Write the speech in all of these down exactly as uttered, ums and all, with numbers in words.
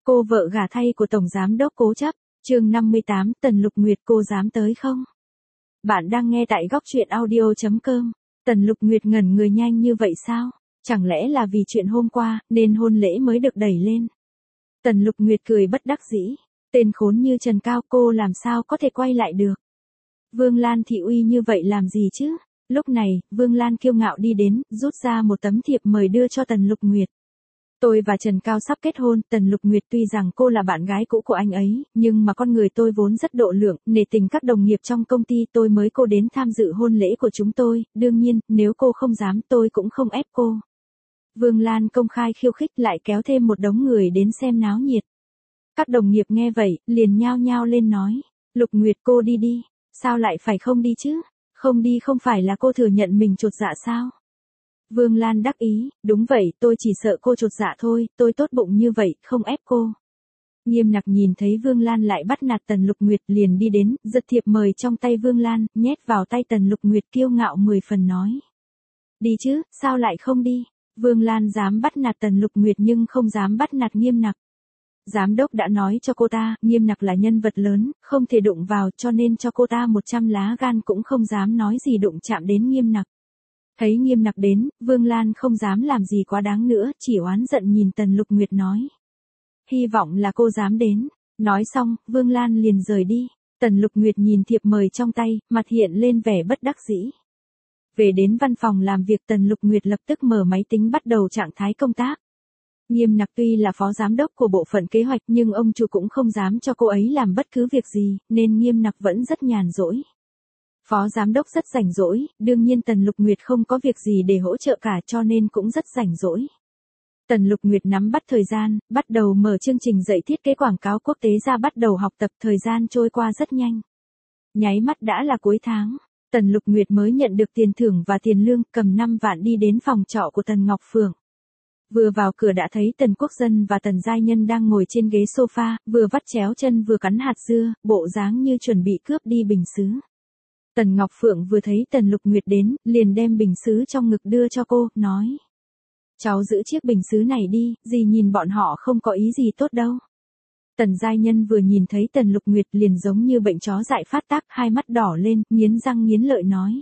Cô vợ gả thay của Tổng Giám đốc cố chấp, chương năm mươi tám, Tần Lục Nguyệt cô dám tới không? Bạn đang nghe tại góc truyện audio chấm com. Tần Lục Nguyệt ngẩn người nhanh như vậy sao? Chẳng lẽ là vì chuyện hôm qua, nên hôn lễ mới được đẩy lên? Tần Lục Nguyệt cười bất đắc dĩ. Tên khốn như Trần Cao cô làm sao có thể quay lại được? Vương Lan thị uy như vậy làm gì chứ? Lúc này, Vương Lan kiêu ngạo đi đến, rút ra một tấm thiệp mời đưa cho Tần Lục Nguyệt. Tôi và Trần Cao sắp kết hôn, Tần Lục Nguyệt tuy rằng cô là bạn gái cũ của anh ấy, nhưng mà con người tôi vốn rất độ lượng, nể tình các đồng nghiệp trong công ty tôi mới cô đến tham dự hôn lễ của chúng tôi, đương nhiên, nếu cô không dám tôi cũng không ép cô. Vương Lan công khai khiêu khích lại kéo thêm một đống người đến xem náo nhiệt. Các đồng nghiệp nghe vậy, liền nhao nhao lên nói, Lục Nguyệt cô đi đi, sao lại phải không đi chứ? Không đi không phải là cô thừa nhận mình chột dạ sao? Vương Lan đắc ý, đúng vậy, tôi chỉ sợ cô chột dạ thôi, tôi tốt bụng như vậy, không ép cô. Nghiêm Nặc nhìn thấy Vương Lan lại bắt nạt Tần Lục Nguyệt liền đi đến, giật thiệp mời trong tay Vương Lan, nhét vào tay Tần Lục Nguyệt kiêu ngạo mười phần nói. Đi chứ, sao lại không đi? Vương Lan dám bắt nạt Tần Lục Nguyệt nhưng không dám bắt nạt Nghiêm Nặc. Giám đốc đã nói cho cô ta, Nghiêm Nặc là nhân vật lớn, không thể đụng vào cho nên cho cô ta một trăm lá gan cũng không dám nói gì đụng chạm đến Nghiêm Nặc. Thấy Nghiêm Nặc đến, Vương Lan không dám làm gì quá đáng nữa, chỉ oán giận nhìn Tần Lục Nguyệt nói. Hy vọng là cô dám đến. Nói xong, Vương Lan liền rời đi. Tần Lục Nguyệt nhìn thiệp mời trong tay, mặt hiện lên vẻ bất đắc dĩ. Về đến văn phòng làm việc Tần Lục Nguyệt lập tức mở máy tính bắt đầu trạng thái công tác. Nghiêm Nặc tuy là phó giám đốc của bộ phận kế hoạch nhưng ông chủ cũng không dám cho cô ấy làm bất cứ việc gì, nên Nghiêm Nặc vẫn rất nhàn rỗi. Phó giám đốc rất rảnh rỗi, đương nhiên Tần Lục Nguyệt không có việc gì để hỗ trợ cả cho nên cũng rất rảnh rỗi. Tần Lục Nguyệt nắm bắt thời gian, bắt đầu mở chương trình dạy thiết kế quảng cáo quốc tế ra bắt đầu học tập, thời gian trôi qua rất nhanh. Nháy mắt đã là cuối tháng, Tần Lục Nguyệt mới nhận được tiền thưởng và tiền lương, cầm năm vạn đi đến phòng trọ của Tần Ngọc Phượng. Vừa vào cửa đã thấy Tần Quốc Dân và Tần Giai Nhân đang ngồi trên ghế sofa, vừa vắt chéo chân vừa cắn hạt dưa, bộ dáng như chuẩn bị cướp đi bình sứ. Tần Ngọc Phượng vừa thấy Tần Lục Nguyệt đến, liền đem bình sứ trong ngực đưa cho cô, nói. Cháu giữ chiếc bình sứ này đi, dì nhìn bọn họ không có ý gì tốt đâu. Tần Giai Nhân vừa nhìn thấy Tần Lục Nguyệt liền giống như bệnh chó dại phát tác, hai mắt đỏ lên, nghiến răng nghiến lợi nói.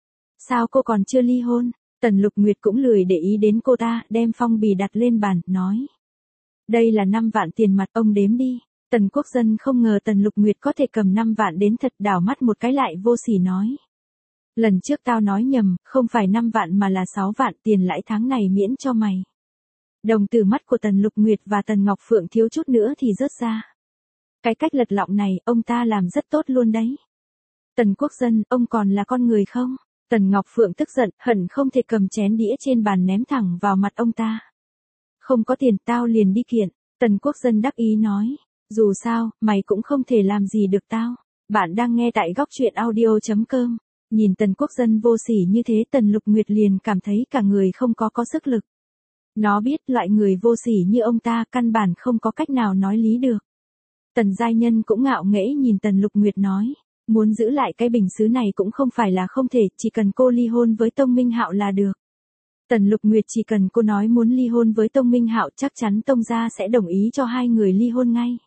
Sao cô còn chưa ly hôn? Tần Lục Nguyệt cũng lười để ý đến cô ta, đem phong bì đặt lên bàn, nói. Đây là năm vạn tiền mặt, ông đếm đi. Tần Quốc Dân không ngờ Tần Lục Nguyệt có thể cầm năm vạn đến thật, đảo mắt một cái lại vô sỉ nói. Lần trước tao nói nhầm, không phải năm vạn mà là sáu vạn, tiền lãi tháng này miễn cho mày. Đồng từ mắt của Tần Lục Nguyệt và Tần Ngọc Phượng thiếu chút nữa thì rớt ra. Cái cách lật lọng này, ông ta làm rất tốt luôn đấy. Tần Quốc Dân, ông còn là con người không? Tần Ngọc Phượng tức giận, hận không thể cầm chén đĩa trên bàn ném thẳng vào mặt ông ta. Không có tiền, tao liền đi kiện. Tần Quốc Dân đắc ý nói. Dù sao, mày cũng không thể làm gì được tao. Bạn đang nghe tại góc truyện audio chấm com. Nhìn Tần Quốc Dân vô sỉ như thế Tần Lục Nguyệt liền cảm thấy cả người không có có sức lực. Nó biết loại người vô sỉ như ông ta căn bản không có cách nào nói lý được. Tần Giai Nhân cũng ngạo nghễ nhìn Tần Lục Nguyệt nói. Muốn giữ lại cái bình sứ này cũng không phải là không thể, chỉ cần cô ly hôn với Tông Minh Hạo là được. Tần Lục Nguyệt chỉ cần cô nói muốn ly hôn với Tông Minh Hạo chắc chắn Tông gia sẽ đồng ý cho hai người ly hôn ngay.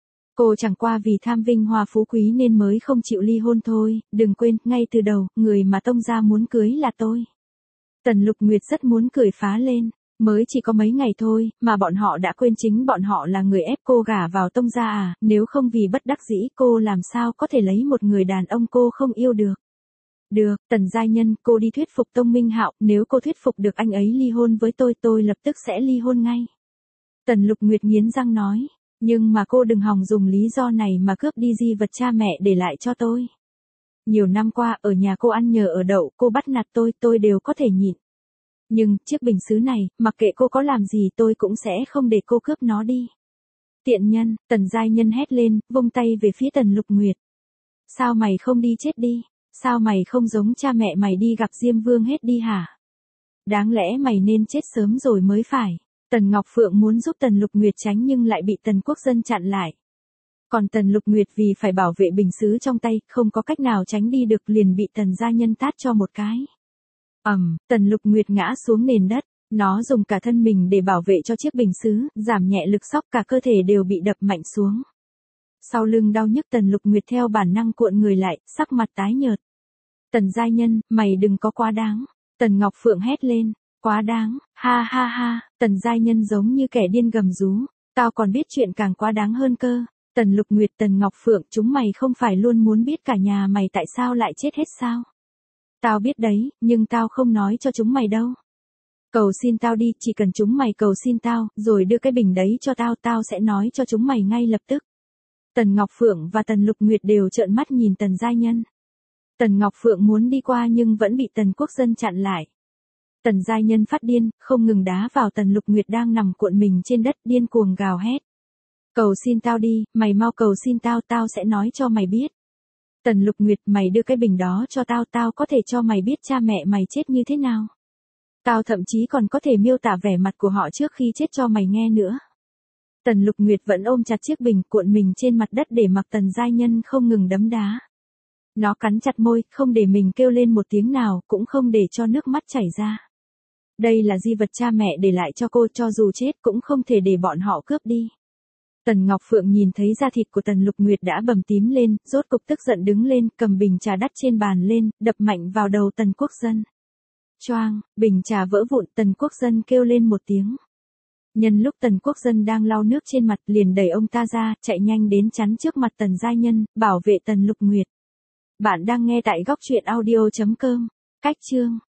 Cô chẳng qua vì tham vinh hoa phú quý nên mới không chịu ly hôn thôi, đừng quên, ngay từ đầu, người mà Tông gia muốn cưới là tôi. Tần Lục Nguyệt rất muốn cười phá lên, mới chỉ có mấy ngày thôi, mà bọn họ đã quên chính bọn họ là người ép cô gả vào Tông gia à, nếu không vì bất đắc dĩ cô làm sao có thể lấy một người đàn ông cô không yêu được. Được, Tần Giai Nhân, cô đi thuyết phục Tông Minh Hạo, nếu cô thuyết phục được anh ấy ly hôn với tôi tôi lập tức sẽ ly hôn ngay. Tần Lục Nguyệt nghiến răng nói. Nhưng mà cô đừng hòng dùng lý do này mà cướp đi di vật cha mẹ để lại cho tôi. Nhiều năm qua ở nhà cô ăn nhờ ở đậu, cô bắt nạt tôi, tôi đều có thể nhịn. Nhưng, chiếc bình sứ này, mặc kệ cô có làm gì tôi cũng sẽ không để cô cướp nó đi. Tiện nhân, Tần Giai Nhân hét lên, vung tay về phía Tần Lục Nguyệt. Sao mày không đi chết đi? Sao mày không giống cha mẹ mày đi gặp Diêm Vương hết đi hả? Đáng lẽ mày nên chết sớm rồi mới phải. Tần Ngọc Phượng muốn giúp Tần Lục Nguyệt tránh nhưng lại bị Tần Quốc Dân chặn lại. Còn Tần Lục Nguyệt vì phải bảo vệ bình sứ trong tay, không có cách nào tránh đi được liền bị Tần Gia Nhân tát cho một cái. Ầm, um, Tần Lục Nguyệt ngã xuống nền đất, Nó dùng cả thân mình để bảo vệ cho chiếc bình sứ, giảm nhẹ lực xóc, cả cơ thể đều bị đập mạnh xuống. Sau lưng đau nhức, Tần Lục Nguyệt theo bản năng cuộn người lại, sắc mặt tái nhợt. Tần giai nhân, mày đừng có quá đáng. Tần Ngọc Phượng hét lên. Quá đáng, ha ha ha, Tần giai nhân giống như kẻ điên gầm rú. Tao còn biết chuyện càng quá đáng hơn cơ. Tần Lục Nguyệt, Tần Ngọc Phượng, chúng mày không phải luôn muốn biết cả nhà mày tại sao lại chết hết sao? Tao biết đấy, nhưng tao không nói cho chúng mày đâu. Cầu xin tao đi, chỉ cần chúng mày cầu xin tao, rồi đưa cái bình đấy cho tao, tao sẽ nói cho chúng mày ngay lập tức. Tần Ngọc Phượng và Tần Lục Nguyệt đều trợn mắt nhìn Tần giai nhân. Tần Ngọc Phượng muốn đi qua nhưng vẫn bị Tần Quốc Dân chặn lại. Tần giai nhân phát điên, không ngừng đá vào Tần Lục Nguyệt đang nằm cuộn mình trên đất, điên cuồng gào hét. Cầu xin tao đi, mày mau cầu xin tao, tao sẽ nói cho mày biết. Tần Lục Nguyệt, mày đưa cái bình đó cho tao, tao có thể cho mày biết cha mẹ mày chết như thế nào. Tao thậm chí còn có thể miêu tả vẻ mặt của họ trước khi chết cho mày nghe nữa. Tần Lục Nguyệt vẫn ôm chặt chiếc bình, cuộn mình trên mặt đất để mặc Tần giai nhân không ngừng đấm đá. Nó cắn chặt môi, không để mình kêu lên một tiếng nào, cũng không để cho nước mắt chảy ra. Đây là di vật cha mẹ để lại cho cô, cho dù chết cũng không thể để bọn họ cướp đi. Tần Ngọc Phượng nhìn thấy da thịt của Tần Lục Nguyệt đã bầm tím lên, rốt cục tức giận đứng lên, cầm bình trà đắt trên bàn lên, đập mạnh vào đầu Tần Quốc Dân. Choang, bình trà vỡ vụn, Tần Quốc Dân kêu lên một tiếng. Nhân lúc Tần Quốc Dân đang lau nước trên mặt, liền đẩy ông ta ra, chạy nhanh đến chắn trước mặt Tần giai nhân, bảo vệ Tần Lục Nguyệt. Bạn đang nghe tại góc truyện audio chấm com. Cách chương